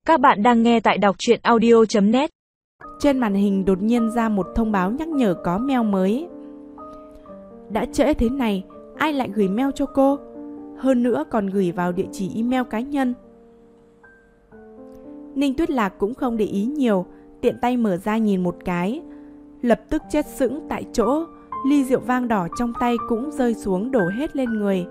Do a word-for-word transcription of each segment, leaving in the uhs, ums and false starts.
Các bạn đang nghe tại đọc truyện audio chấm net. Trên màn hình đột nhiên ra một thông báo nhắc nhở có mail mới. Đã trễ thế này, ai lại gửi mail cho cô? Hơn nữa còn gửi vào địa chỉ email cá nhân. Ninh Tuyết Lạc cũng không để ý nhiều, tiện tay mở ra nhìn một cái. Lập tức chết sững tại chỗ, ly rượu vang đỏ trong tay cũng rơi xuống đổ hết lên người.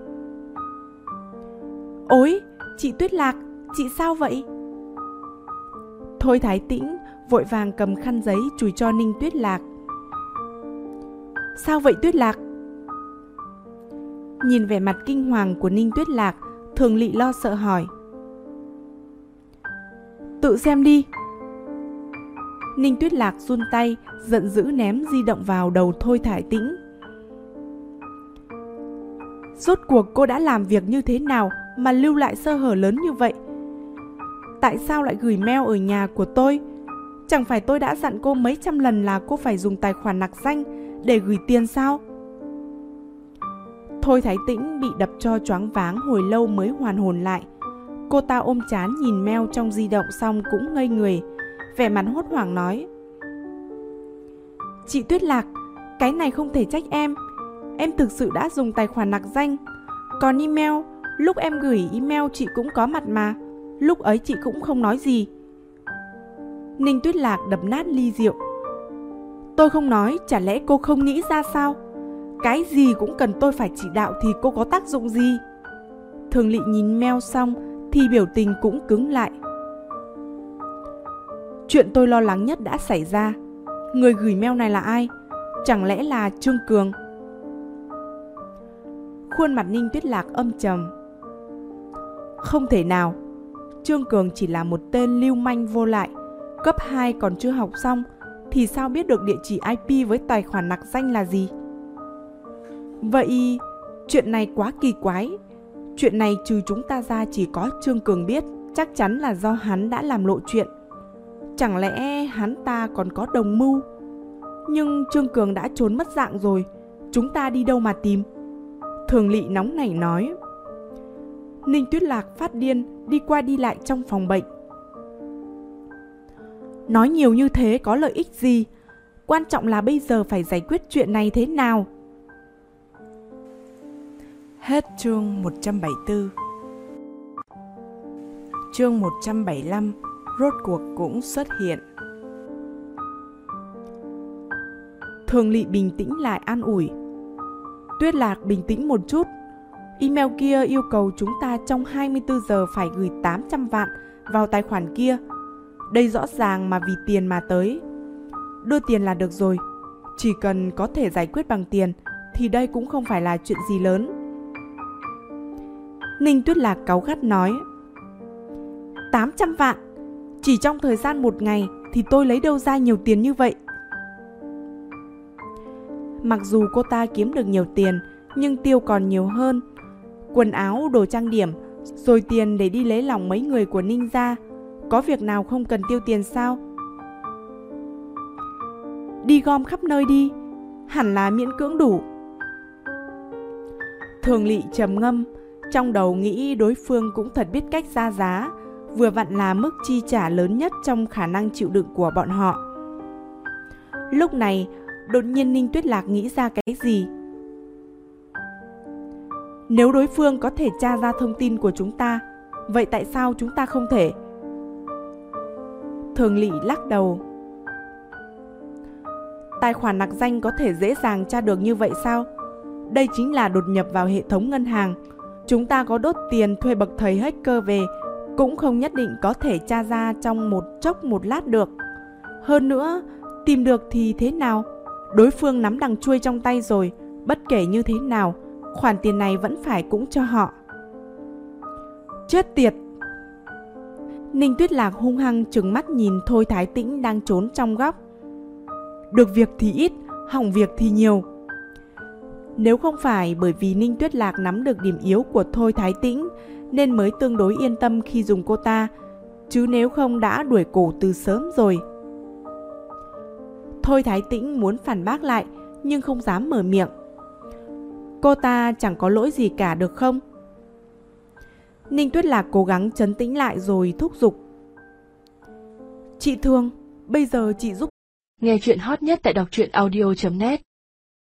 Ôi, chị Tuyết Lạc, chị sao vậy? Thôi Thái Tĩnh vội vàng cầm khăn giấy chùi cho Ninh Tuyết Lạc. Sao vậy Tuyết Lạc? Nhìn vẻ mặt kinh hoàng của Ninh Tuyết Lạc, Thường Lị lo sợ hỏi. Tự xem đi. Ninh Tuyết Lạc run tay, giận dữ ném di động vào đầu Thôi Thái Tĩnh. Rốt cuộc cô đã làm việc như thế nào mà lưu lại sơ hở lớn như vậy? Tại sao lại gửi mail ở nhà của tôi? Chẳng phải tôi đã dặn cô mấy trăm lần là cô phải dùng tài khoản nặc danh để gửi tiền sao? Thôi Thái Tĩnh bị đập cho choáng váng hồi lâu mới hoàn hồn lại. Cô ta ôm trán nhìn mail trong di động xong cũng ngây người, vẻ mặt hốt hoảng nói. Chị Tuyết Lạc, cái này không thể trách em. Em thực sự đã dùng tài khoản nặc danh. Còn email, lúc em gửi email chị cũng có mặt mà. Lúc ấy chị cũng không nói gì. Ninh Tuyết Lạc đập nát ly rượu. Tôi không nói, chả lẽ cô không nghĩ ra sao? Cái gì cũng cần tôi phải chỉ đạo thì cô có tác dụng gì? Thường Lị nhìn mail xong thì biểu tình cũng cứng lại. Chuyện tôi lo lắng nhất đã xảy ra. Người gửi mail này là ai? Chẳng lẽ là Trương Cường? Khuôn mặt Ninh Tuyết Lạc âm trầm. Không thể nào. Trương Cường chỉ là một tên lưu manh vô lại, cấp hai còn chưa học xong thì sao biết được địa chỉ i pê với tài khoản nặc danh là gì? Vậy chuyện này quá kỳ quái. Chuyện này trừ chúng ta ra chỉ có Trương Cường biết, chắc chắn là do hắn đã làm lộ chuyện. Chẳng lẽ hắn ta còn có đồng mưu? Nhưng Trương Cường đã trốn mất dạng rồi, chúng ta đi đâu mà tìm? Thường Lị nóng nảy nói. Ninh Tuyết Lạc phát điên đi qua đi lại trong phòng bệnh. Nói nhiều như thế có lợi ích gì? Quan trọng là bây giờ phải giải quyết chuyện này thế nào? Hết chương một trăm bảy mươi tư. Chương một trăm bảy mươi lăm rốt cuộc cũng xuất hiện. Thường Lị bình tĩnh lại an ủi. Tuyết Lạc bình tĩnh một chút. Email kia yêu cầu chúng ta trong hai mươi tư giờ phải gửi tám trăm vạn vào tài khoản kia. Đây rõ ràng mà vì tiền mà tới. Đưa tiền là được rồi. Chỉ cần có thể giải quyết bằng tiền thì đây cũng không phải là chuyện gì lớn. Ninh Tuyết Lạc cáu gắt nói. tám trăm vạn? Chỉ trong thời gian một ngày thì tôi lấy đâu ra nhiều tiền như vậy? Mặc dù cô ta kiếm được nhiều tiền nhưng tiêu còn nhiều hơn. Quần áo, đồ trang điểm, rồi tiền để đi lấy lòng mấy người của Ninh gia. Có việc nào không cần tiêu tiền sao? Đi gom khắp nơi đi, hẳn là miễn cưỡng đủ. Thường Lị trầm ngâm, trong đầu nghĩ đối phương cũng thật biết cách ra giá, vừa vặn là mức chi trả lớn nhất trong khả năng chịu đựng của bọn họ. Lúc này, đột nhiên Ninh Tuyết Lạc nghĩ ra cái gì? Nếu đối phương có thể tra ra thông tin của chúng ta, vậy tại sao chúng ta không thể? Thường Lị lắc đầu. Tài khoản nặc danh có thể dễ dàng tra được như vậy sao? Đây chính là đột nhập vào hệ thống ngân hàng. Chúng ta có đốt tiền thuê bậc thầy hacker về cũng không nhất định có thể tra ra trong một chốc một lát được. Hơn nữa, tìm được thì thế nào? Đối phương nắm đằng chuôi trong tay rồi, bất kể như thế nào, khoản tiền này vẫn phải cũng cho họ. Chết tiệt! Ninh Tuyết Lạc hung hăng trừng mắt nhìn Thôi Thái Tĩnh đang trốn trong góc. Được việc thì ít, hỏng việc thì nhiều. Nếu không phải bởi vì Ninh Tuyết Lạc nắm được điểm yếu của Thôi Thái Tĩnh nên mới tương đối yên tâm khi dùng cô ta, chứ nếu không đã đuổi cổ từ sớm rồi. Thôi Thái Tĩnh muốn phản bác lại nhưng không dám mở miệng. Cô ta chẳng có lỗi gì cả được không? Ninh Tuyết Lạc cố gắng trấn tĩnh lại rồi thúc giục. Chị Thương, bây giờ chị giúp. Nghe chuyện hot nhất tại đọc truyện audio chấm net.